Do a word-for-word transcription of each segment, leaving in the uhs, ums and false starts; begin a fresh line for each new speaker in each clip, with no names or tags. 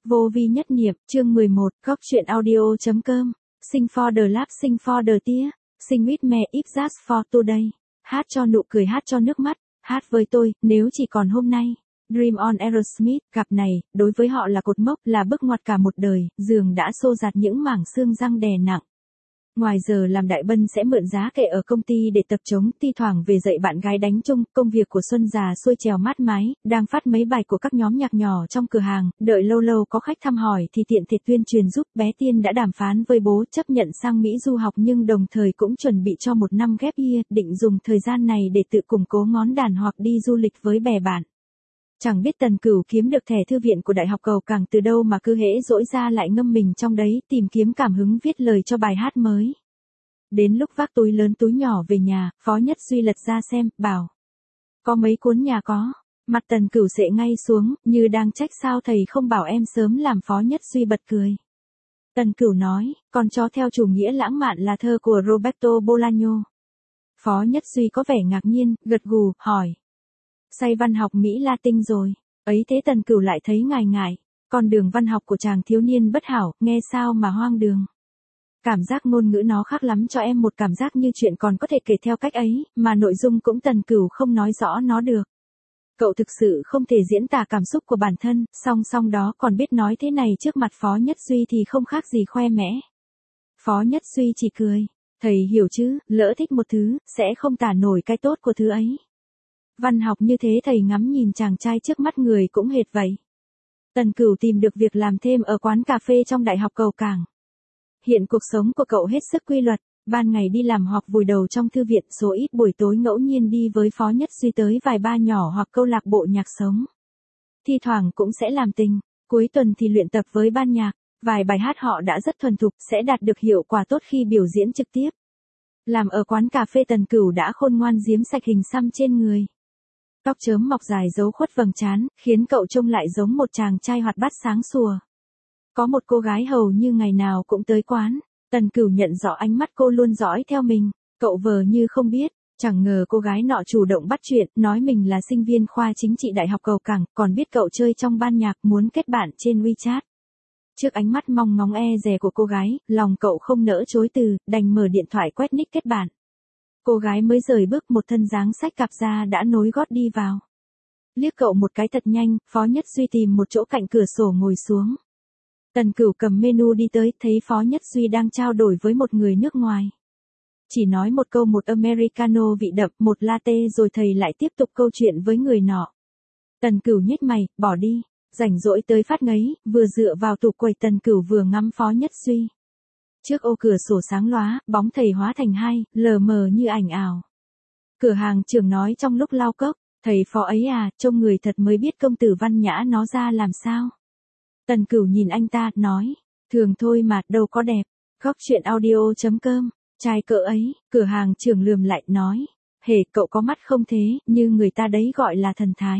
Vô vi nhất niệm, chương mười một, góc truyện audio.com, sing for the laugh, sing for the tear, sing with me if just for today, hát cho nụ cười, hát cho nước mắt, hát với tôi, nếu chỉ còn hôm nay. Dream on Aerosmith, gặp này, đối với họ là cột mốc, là bước ngoặt cả một đời, giường đã xô dạt những mảng xương răng đè nặng. Ngoài giờ làm đại bân sẽ mượn giá kệ ở công ty để tập trống, thi thoảng về dạy bạn gái đánh chung, công việc của Xuân già xuôi trèo mát mái, đang phát mấy bài của các nhóm nhạc nhỏ trong cửa hàng, đợi lâu lâu có khách thăm hỏi thì tiện thể tuyên truyền giúp. Bé Tiên đã đàm phán với bố chấp nhận sang Mỹ du học, nhưng đồng thời cũng chuẩn bị cho một năm ghép year, định dùng thời gian này để tự củng cố ngón đàn hoặc đi du lịch với bè bạn. Chẳng biết Tần Cửu kiếm được thẻ thư viện của Đại học Cầu Cảng từ đâu mà cứ hễ dỗi ra lại ngâm mình trong đấy, tìm kiếm cảm hứng viết lời cho bài hát mới. Đến lúc vác túi lớn túi nhỏ về nhà, Phó Nhất Duy lật ra xem, bảo: có mấy cuốn nhà có. Mặt Tần Cửu xệ ngay xuống, như đang trách sao thầy không bảo em sớm, làm Phó Nhất Duy bật cười. Tần Cửu nói, Con chó theo chủ nghĩa lãng mạn là thơ của Roberto Bolaño. Phó Nhất Duy có vẻ ngạc nhiên, gật gù, hỏi: say văn học Mỹ Latin rồi. Ấy thế Tần Cửu lại thấy ngại ngại. Con đường văn học của chàng thiếu niên bất hảo, nghe sao mà hoang đường. Cảm giác ngôn ngữ nó khác lắm cho em, một cảm giác như chuyện còn có thể kể theo cách ấy, mà nội dung cũng Tần Cửu không nói rõ nó được. Cậu thực sự không thể diễn tả cảm xúc của bản thân, song song đó còn biết nói thế này trước mặt Phó Nhất Duy thì không khác gì khoe mẽ. Phó Nhất Duy chỉ cười. Thầy hiểu chứ, lỡ thích một thứ, sẽ không tả nổi cái tốt của thứ ấy. Văn học như thế, thầy ngắm nhìn chàng trai trước mắt người cũng hệt vậy. Tần Cửu tìm được việc làm thêm ở quán cà phê trong Đại học Cầu Cảng. Hiện cuộc sống của cậu hết sức quy luật, ban ngày đi làm hoặc vùi đầu trong thư viện, số ít buổi tối ngẫu nhiên đi với Phó Nhất Duy tới vài bar nhỏ hoặc câu lạc bộ nhạc sống. Thi thoảng cũng sẽ làm tình, cuối tuần thì luyện tập với ban nhạc, vài bài hát họ đã rất thuần thục, sẽ đạt được hiệu quả tốt khi biểu diễn trực tiếp. Làm ở quán cà phê, Tần Cửu đã khôn ngoan giếm sạch hình xăm trên người. Tóc chớm mọc dài giấu khuất vầng trán, khiến cậu trông lại giống một chàng trai hoạt bát sáng sủa. Có một cô gái hầu như ngày nào cũng tới quán, Tần Cửu nhận rõ ánh mắt cô luôn dõi theo mình, cậu vờ như không biết, chẳng ngờ cô gái nọ chủ động bắt chuyện, nói mình là sinh viên khoa chính trị Đại học Cầu Cảng, còn biết cậu chơi trong ban nhạc, muốn kết bạn trên WeChat. Trước ánh mắt mong ngóng e dè của cô gái, lòng cậu không nỡ chối từ, đành mở điện thoại quét nick kết bạn. Cô gái mới rời bước, một thân dáng xách cặp ra đã nối gót đi vào. Liếc cậu một cái thật nhanh, Phó Nhất Duy tìm một chỗ cạnh cửa sổ ngồi xuống. Tần Cửu cầm menu đi tới, thấy Phó Nhất Duy đang trao đổi với một người nước ngoài. Chỉ nói một câu, một Americano vị đậm, một latte, rồi thầy lại tiếp tục câu chuyện với người nọ. Tần Cửu nhếch mày, bỏ đi, rảnh rỗi tới phát ngấy, vừa dựa vào tủ quầy Tần Cửu vừa ngắm Phó Nhất Duy. Trước ô cửa sổ sáng lóa, bóng thầy hóa thành hai, lờ mờ như ảnh ảo. Cửa hàng trưởng nói trong lúc lau cốc, thầy Phó ấy à, trông người thật mới biết công tử văn nhã nó ra làm sao. Tần Cửu nhìn anh ta, nói, thường thôi mà, đâu có đẹp. Góc truyện audio.com, trai cỡ ấy, cửa hàng trưởng lườm lại, nói, hề, cậu có mắt không thế, như người ta đấy gọi là thần thái.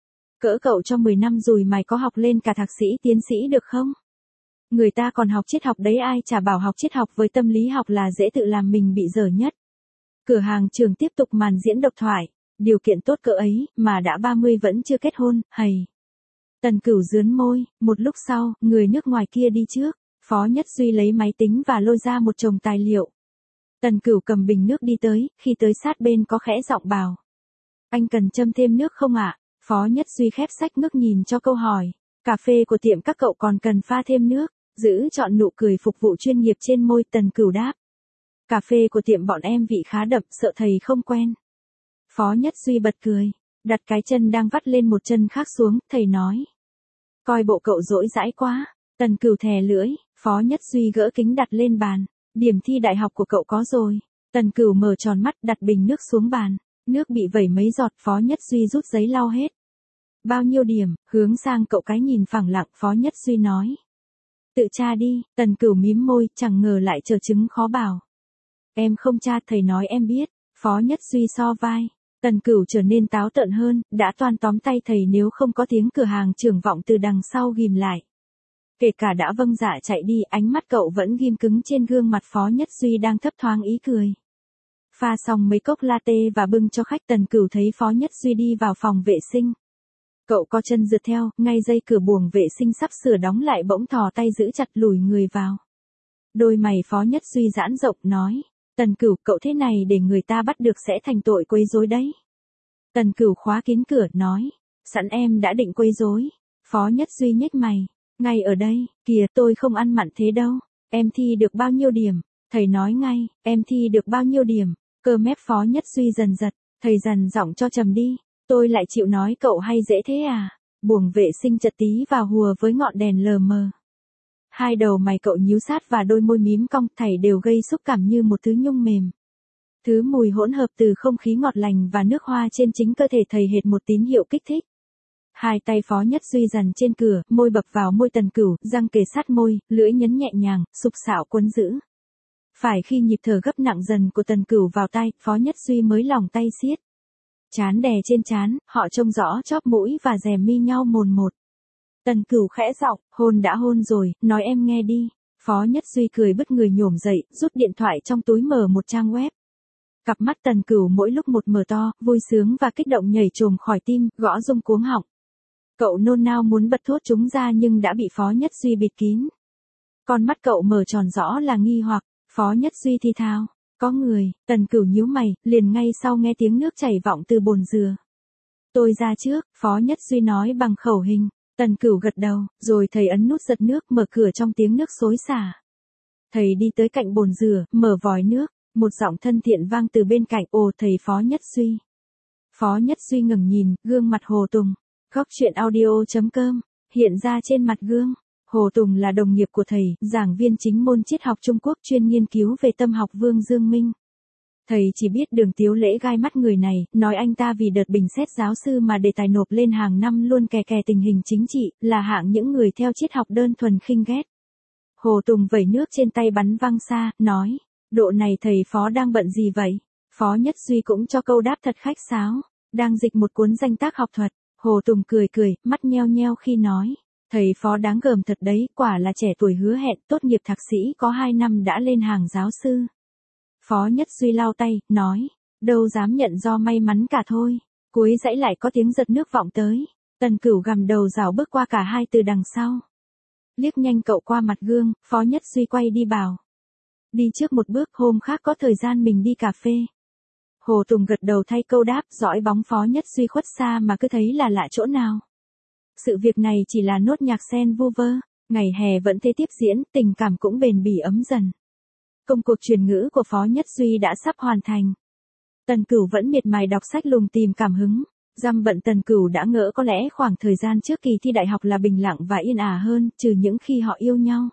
Cỡ cậu cho mười năm rồi mày có học lên cả thạc sĩ tiến sĩ được không? Người ta còn học triết học đấy, ai chả bảo học triết học với tâm lý học là dễ tự làm mình bị dở nhất. Cửa hàng trưởng tiếp tục màn diễn độc thoại, điều kiện tốt cỡ ấy, mà đã ba mươi vẫn chưa kết hôn, hầy. Tần Cửu rướn môi, một lúc sau, người nước ngoài kia đi trước, Phó Nhất Duy lấy máy tính và lôi ra một chồng tài liệu. Tần Cửu cầm bình nước đi tới, khi tới sát bên có khẽ giọng bảo: anh cần châm thêm nước không ạ? Phó Nhất Duy khép sách ngước nhìn cho câu hỏi. Cà phê của tiệm các cậu còn cần pha thêm nước, giữ chọn nụ cười phục vụ chuyên nghiệp trên môi. Tần Cửu đáp: cà phê của tiệm bọn em vị khá đậm, sợ thầy không quen. Phó Nhất Duy bật cười, đặt cái chân đang vắt lên một chân khác xuống, thầy nói: coi bộ cậu dỗi dãi quá. Tần Cửu thè lưỡi, Phó Nhất Duy gỡ kính đặt lên bàn, điểm thi đại học của cậu có rồi. Tần Cửu mở tròn mắt, đặt bình nước xuống bàn, nước bị vẩy mấy giọt, Phó Nhất Duy rút giấy lau hết. Bao nhiêu điểm? Hướng sang cậu cái nhìn phẳng lặng, Phó Nhất Duy nói: tự tra đi. Tần Cửu mím môi, chẳng ngờ lại chờ chứng khó bảo. Em không tra, thầy nói em biết. Phó Nhất Duy so vai. Tần Cửu trở nên táo tợn hơn, đã toan tóm tay thầy nếu không có tiếng cửa hàng trưởng vọng từ đằng sau ghim lại. Kể cả đã vâng dạ chạy đi, ánh mắt cậu vẫn ghim cứng trên gương mặt Phó Nhất Duy đang thấp thoáng ý cười. Pha xong mấy cốc latte và bưng cho khách, Tần Cửu thấy Phó Nhất Duy đi vào phòng vệ sinh. Cậu co chân rượt theo, ngay dây cửa buồng vệ sinh sắp sửa đóng lại bỗng thò tay giữ chặt lùi người vào. Đôi mày Phó Nhất Duy giãn rộng nói, Tần Cửu, cậu thế này để người ta bắt được sẽ thành tội quấy rối đấy. Tần Cửu khóa kín cửa, nói, sẵn em đã định quấy rối. Phó Nhất Duy nhếch mày, ngay ở đây, kìa tôi không ăn mặn thế đâu, em thi được bao nhiêu điểm, thầy nói ngay, em thi được bao nhiêu điểm, cơ mép Phó Nhất Duy dần giật, thầy dằn giọng cho trầm đi, tôi lại chịu nói cậu hay dễ thế à, buồng vệ sinh chật tí vào hùa với ngọn đèn lờ mờ. Hai đầu mày cậu nhíu sát và đôi môi mím cong thảy đều gây xúc cảm như một thứ nhung mềm. Thứ mùi hỗn hợp từ không khí ngọt lành và nước hoa trên chính cơ thể thầy hệt một tín hiệu kích thích. Hai tay Phó Nhất Duy dằn trên cửa, môi bập vào môi Tần Cửu, răng kề sát môi, lưỡi nhấn nhẹ nhàng, sục sạo quấn giữ. Phải khi nhịp thở gấp nặng dần của Tần Cửu vào tai, Phó Nhất Duy mới lỏng tay siết. Trán đè trên trán, họ trông rõ chóp mũi và rèm mi nhau mồn một. Tần Cửu khẽ giọng, hôn đã hôn rồi, nói em nghe đi. Phó Nhất Duy cười bứt người nhổm dậy, rút điện thoại trong túi mở một trang web. Cặp mắt Tần Cửu mỗi lúc một mở to, vui sướng và kích động nhảy trồm khỏi tim, gõ rung cuống họng. Cậu nôn nao muốn bật thốt chúng ra nhưng đã bị Phó Nhất Duy bịt kín. Con mắt cậu mở tròn rõ là nghi hoặc, Phó Nhất Duy thì thào, có người. Tần Cửu nhíu mày, liền ngay sau nghe tiếng nước chảy vọng từ bồn dừa. Tôi ra trước, Phó Nhất Duy nói bằng khẩu hình. Tần Cửu gật đầu, rồi thầy ấn nút giật nước mở cửa trong tiếng nước xối xả. Thầy đi tới cạnh bồn dừa, mở vòi nước, một giọng thân thiện vang từ bên cạnh, ồ thầy Phó Nhất Duy. Phó Nhất Duy ngẩng nhìn, gương mặt Hồ Tùng. Góc truyện audio chấm com, hiện ra trên mặt gương. Hồ Tùng là đồng nghiệp của thầy, giảng viên chính môn triết học Trung Quốc chuyên nghiên cứu về tâm học Vương Dương Minh. Thầy chỉ biết Đường Tiếu Lễ gai mắt người này, nói anh ta vì đợt bình xét giáo sư mà đề tài nộp lên hàng năm luôn kè kè tình hình chính trị, là hạng những người theo triết học đơn thuần khinh ghét. Hồ Tùng vẩy nước trên tay bắn văng xa, nói, độ này thầy Phó đang bận gì vậy? Phó Nhất Duy cũng cho câu đáp thật khách sáo, đang dịch một cuốn danh tác học thuật. Hồ Tùng cười cười, mắt nheo nheo khi nói, thầy Phó đáng gờm thật đấy, quả là trẻ tuổi hứa hẹn, tốt nghiệp thạc sĩ có hai năm đã lên hàng giáo sư. Phó Nhất Duy lau tay, nói, đâu dám nhận do may mắn cả thôi. Cuối dãy lại có tiếng giật nước vọng tới. Tần Cửu gằm đầu rảo bước qua cả hai từ đằng sau. Liếc nhanh cậu qua mặt gương, Phó Nhất Duy quay đi bảo. Đi trước một bước, hôm khác có thời gian mình đi cà phê. Hồ Tùng gật đầu thay câu đáp, dõi bóng Phó Nhất Duy khuất xa mà cứ thấy là lạ chỗ nào. Sự việc này chỉ là nốt nhạc sen vu vơ, ngày hè vẫn thế tiếp diễn, tình cảm cũng bền bỉ ấm dần. Công cuộc truyền ngữ của Phó Nhất Duy đã sắp hoàn thành. Tần Cửu vẫn miệt mài đọc sách lùng tìm cảm hứng. Dăm bận Tần Cửu đã ngỡ có lẽ khoảng thời gian trước kỳ thi đại học là bình lặng và yên ả hơn, trừ những khi họ yêu nhau.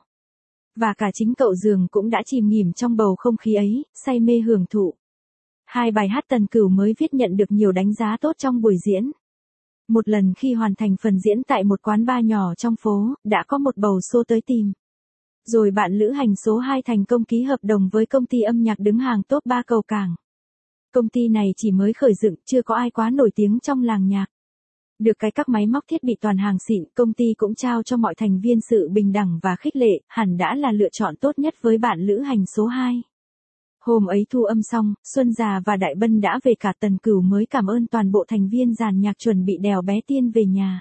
Và cả chính cậu Dường cũng đã chìm nghỉm trong bầu không khí ấy, say mê hưởng thụ. Hai bài hát Tần Cửu mới viết nhận được nhiều đánh giá tốt trong buổi diễn. Một lần khi hoàn thành phần diễn tại một quán bar nhỏ trong phố, đã có một bầu xô tới tìm. Rồi bạn lữ hành số hai thành công ký hợp đồng với công ty âm nhạc đứng hàng top ba cầu cảng. Công ty này chỉ mới khởi dựng, chưa có ai quá nổi tiếng trong làng nhạc. Được cái các máy móc thiết bị toàn hàng xịn, công ty cũng trao cho mọi thành viên sự bình đẳng và khích lệ, hẳn đã là lựa chọn tốt nhất với bạn lữ hành số hai. Hôm ấy thu âm xong, Xuân Già và Đại Bân đã về cả. Tần Cửu mới cảm ơn toàn bộ thành viên dàn nhạc chuẩn bị đèo bé Tiên về nhà.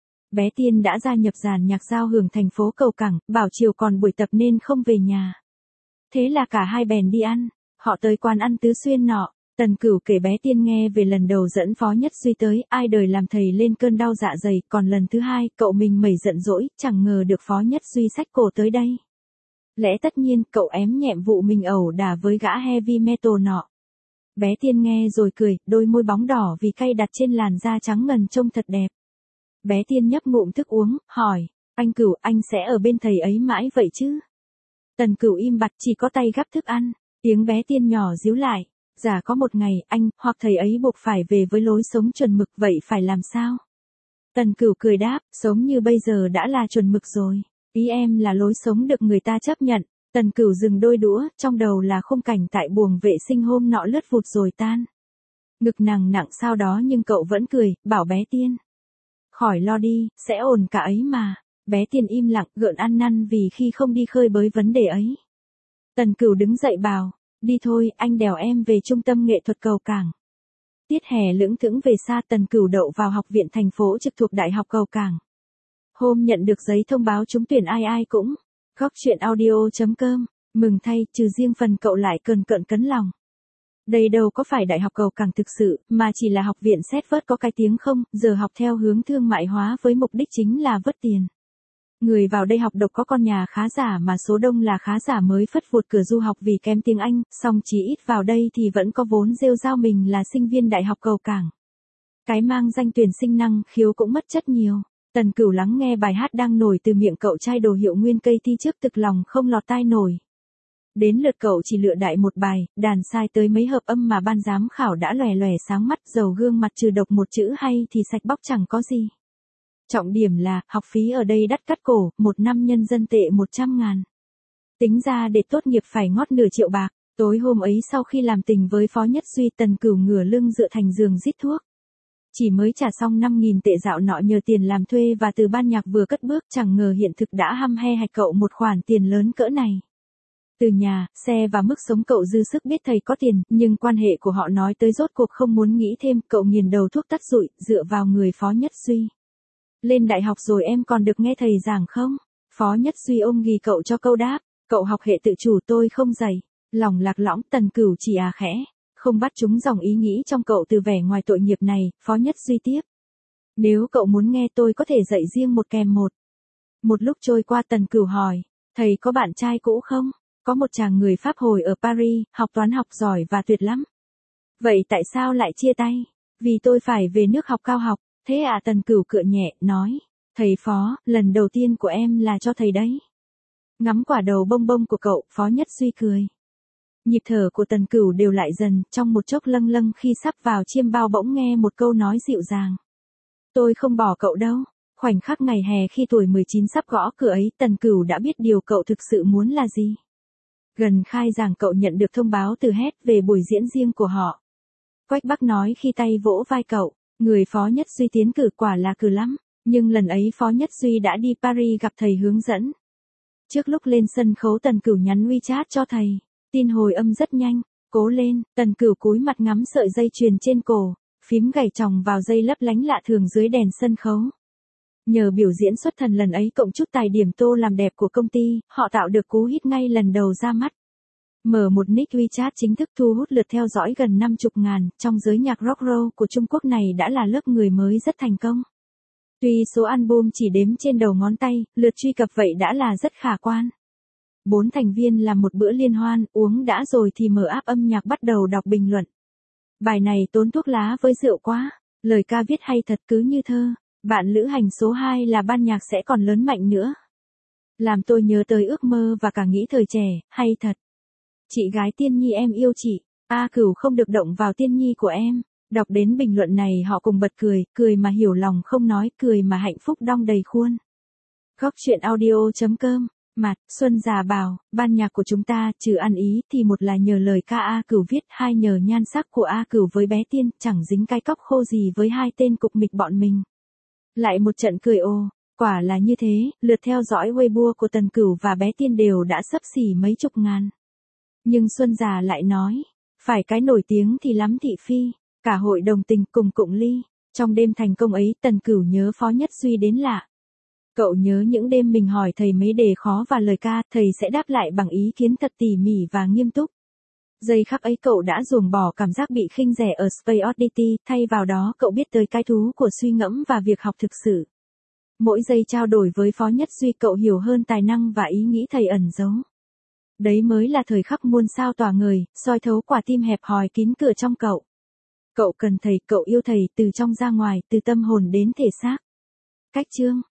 Bé Tiên đã gia nhập dàn nhạc giao hưởng thành phố cầu cảng, bảo chiều còn buổi tập nên không về nhà. Thế là cả hai bèn đi ăn, họ tới quán ăn Tứ Xuyên nọ. Tần Cửu kể bé Tiên nghe về lần đầu dẫn Phó Nhất Duy tới, ai đời làm thầy lên cơn đau dạ dày, còn lần thứ hai, cậu mình mẩy giận dỗi, chẳng ngờ được Phó Nhất Duy xách cổ tới đây. Lẽ tất nhiên, cậu ém nhẹm vụ mình ẩu đả với gã heavy metal nọ. Bé Tiên nghe rồi cười, đôi môi bóng đỏ vì cay đặt trên làn da trắng ngần trông thật đẹp. Bé Tiên nhấp ngụm thức uống, hỏi, anh Cửu, anh sẽ ở bên thầy ấy mãi vậy chứ? Tần Cửu im bặt, chỉ có tay gắp thức ăn. Tiếng bé Tiên nhỏ díu lại, giả có một ngày, anh, hoặc thầy ấy buộc phải về với lối sống chuẩn mực, vậy phải làm sao? Tần Cửu cười đáp, sống như bây giờ đã là chuẩn mực rồi. Ý em là lối sống được người ta chấp nhận. Tần Cửu dừng đôi đũa, trong đầu là khung cảnh tại buồng vệ sinh hôm nọ lướt vụt rồi tan. Ngực nặng nặng sau đó nhưng cậu vẫn cười, bảo bé Tiên. Khỏi lo đi, sẽ ổn cả ấy mà. Bé Tiên im lặng, gượng ăn năn vì khi không đi khơi bới vấn đề ấy. Tần Cửu đứng dậy bảo, đi thôi, anh đèo em về trung tâm nghệ thuật cầu cảng. Tiết hè lững thững về xa, Tần Cửu đậu vào học viện thành phố trực thuộc Đại học Cầu Cảng. Hôm nhận được giấy thông báo trúng tuyển ai ai cũng. Góc chuyện audio chấm com, mừng thay, trừ riêng phần cậu lại cờn cợn cấn lòng. Đây đâu có phải Đại học Cầu Cảng thực sự, mà chỉ là học viện xét vớt có cái tiếng không, giờ học theo hướng thương mại hóa với mục đích chính là vớt tiền. Người vào đây học độc có con nhà khá giả mà số đông là khá giả mới phất vụt cửa du học vì kém tiếng Anh, song chỉ ít vào đây thì vẫn có vốn rêu rao mình là sinh viên Đại học Cầu Cảng. Cái mang danh tuyển sinh năng khiếu cũng mất chất nhiều. Tần Cửu lắng nghe bài hát đang nổi từ miệng cậu trai đồ hiệu nguyên cây thi trước thực lòng không lọt tai nổi. Đến lượt cậu chỉ lựa đại một bài, đàn sai tới mấy hợp âm mà ban giám khảo đã lòe lòe sáng mắt, dầu gương mặt trừ độc một chữ hay thì sạch bóc chẳng có gì. Trọng điểm là, học phí ở đây đắt cắt cổ, một năm nhân dân tệ một trăm ngàn. Tính ra để tốt nghiệp phải ngót nửa triệu bạc. Tối hôm ấy sau khi làm tình với Phó Nhất Duy, Tần Cửu ngửa lưng dựa thành giường rít thuốc. Chỉ mới trả xong năm nghìn tệ dạo nọ nhờ tiền làm thuê và từ ban nhạc vừa cất bước, chẳng ngờ hiện thực đã hăm he hạch cậu một khoản tiền lớn cỡ này. Từ nhà, xe và mức sống cậu dư sức biết thầy có tiền, nhưng quan hệ của họ nói tới rốt cuộc không muốn nghĩ thêm, cậu nghiền đầu thuốc tắt rụi, dựa vào người Phó Nhất Duy. Lên đại học rồi em còn được nghe thầy giảng không? Phó Nhất Duy ôm ghì cậu cho câu đáp, cậu học hệ tự chủ tôi không dạy. Lòng lạc lõng, Tần Cửu chỉ à khẽ, không bắt chúng dòng ý nghĩ trong cậu từ vẻ ngoài tội nghiệp này. Phó Nhất Duy tiếp, nếu cậu muốn nghe tôi có thể dạy riêng một kèm một. Một lúc trôi qua, Tần Cửu hỏi, thầy có bạn trai cũ không? Có một chàng người Pháp hồi ở Paris, học toán học giỏi và tuyệt lắm. Vậy tại sao lại chia tay? Vì tôi phải về nước học cao học. Thế à? Tần Cửu cựa nhẹ, nói, thầy Phó, lần đầu tiên của em là cho thầy đấy. Ngắm quả đầu bông bông của cậu, Phó Nhất Duy cười. Nhịp thở của Tần Cửu đều lại dần, trong một chốc lâng lâng khi sắp vào chiêm bao bỗng nghe một câu nói dịu dàng. Tôi không bỏ cậu đâu. Khoảnh khắc ngày hè khi tuổi mười chín sắp gõ cửa ấy, Tần Cửu đã biết điều cậu thực sự muốn là gì. Gần khai giảng cậu nhận được thông báo từ Hét về buổi diễn riêng của họ. Quách Bắc nói khi tay vỗ vai cậu, người Phó Nhất Duy tiến cử quả là cử lắm, nhưng lần ấy Phó Nhất Duy đã đi Paris gặp thầy hướng dẫn. Trước lúc lên sân khấu, Tần Cửu nhắn WeChat cho thầy, tin hồi âm rất nhanh, cố lên. Tần Cửu cúi mặt ngắm sợi dây chuyền trên cổ, phím gảy chòng vào dây lấp lánh lạ thường dưới đèn sân khấu. Nhờ biểu diễn xuất thần lần ấy cộng chút tài điểm tô làm đẹp của công ty, họ tạo được cú hit ngay lần đầu ra mắt. Mở một nick WeChat chính thức thu hút lượt theo dõi gần năm mươi ngàn, trong giới nhạc rock roll của Trung Quốc này đã là lớp người mới rất thành công. Tuy số album chỉ đếm trên đầu ngón tay, lượt truy cập vậy đã là rất khả quan. Bốn thành viên làm một bữa liên hoan, uống đã rồi thì mở app âm nhạc bắt đầu đọc bình luận. Bài này tốn thuốc lá với rượu quá, lời ca viết hay thật cứ như thơ, bạn lữ hành số hai là ban nhạc sẽ còn lớn mạnh nữa. Làm tôi nhớ tới ước mơ và cả nghĩ thời trẻ, hay thật. Chị gái Tiên Nhi em yêu chị, A Cửu không được động vào Tiên Nhi của em. Đọc đến bình luận này họ cùng bật cười, cười mà hiểu lòng không nói, cười mà hạnh phúc đong đầy khuôn. Góc chuyện audio chấm com, mặt, Xuân già bảo, ban nhạc của chúng ta, trừ ăn ý thì một là nhờ lời ca A Cửu viết, hai nhờ nhan sắc của A Cửu với bé Tiên, chẳng dính cái cóc khô gì với hai tên cục mịch bọn mình. Lại một trận cười ồ, quả là như thế, lượt theo dõi Weibo của Tần Cửu và bé Tiên đều đã xấp xỉ mấy chục ngàn. Nhưng Xuân già lại nói, phải cái nổi tiếng thì lắm thị phi, cả hội đồng tình cùng cụng ly. Trong đêm thành công ấy, Tần Cửu nhớ Phó Nhất Duy đến lạ. Cậu nhớ những đêm mình hỏi thầy mấy đề khó và lời ca, thầy sẽ đáp lại bằng ý kiến thật tỉ mỉ và nghiêm túc. Giây khắc ấy cậu đã ruồng bỏ cảm giác bị khinh rẻ ở Space Oddity, thay vào đó cậu biết tới cái thú của suy ngẫm và việc học thực sự. Mỗi giây trao đổi với Phó Nhất Duy cậu hiểu hơn tài năng và ý nghĩ thầy ẩn giấu. Đấy mới là thời khắc muôn sao tỏa ngời, soi thấu quả tim hẹp hòi kín cửa trong cậu. Cậu cần thầy, cậu yêu thầy từ trong ra ngoài, từ tâm hồn đến thể xác. Cách chương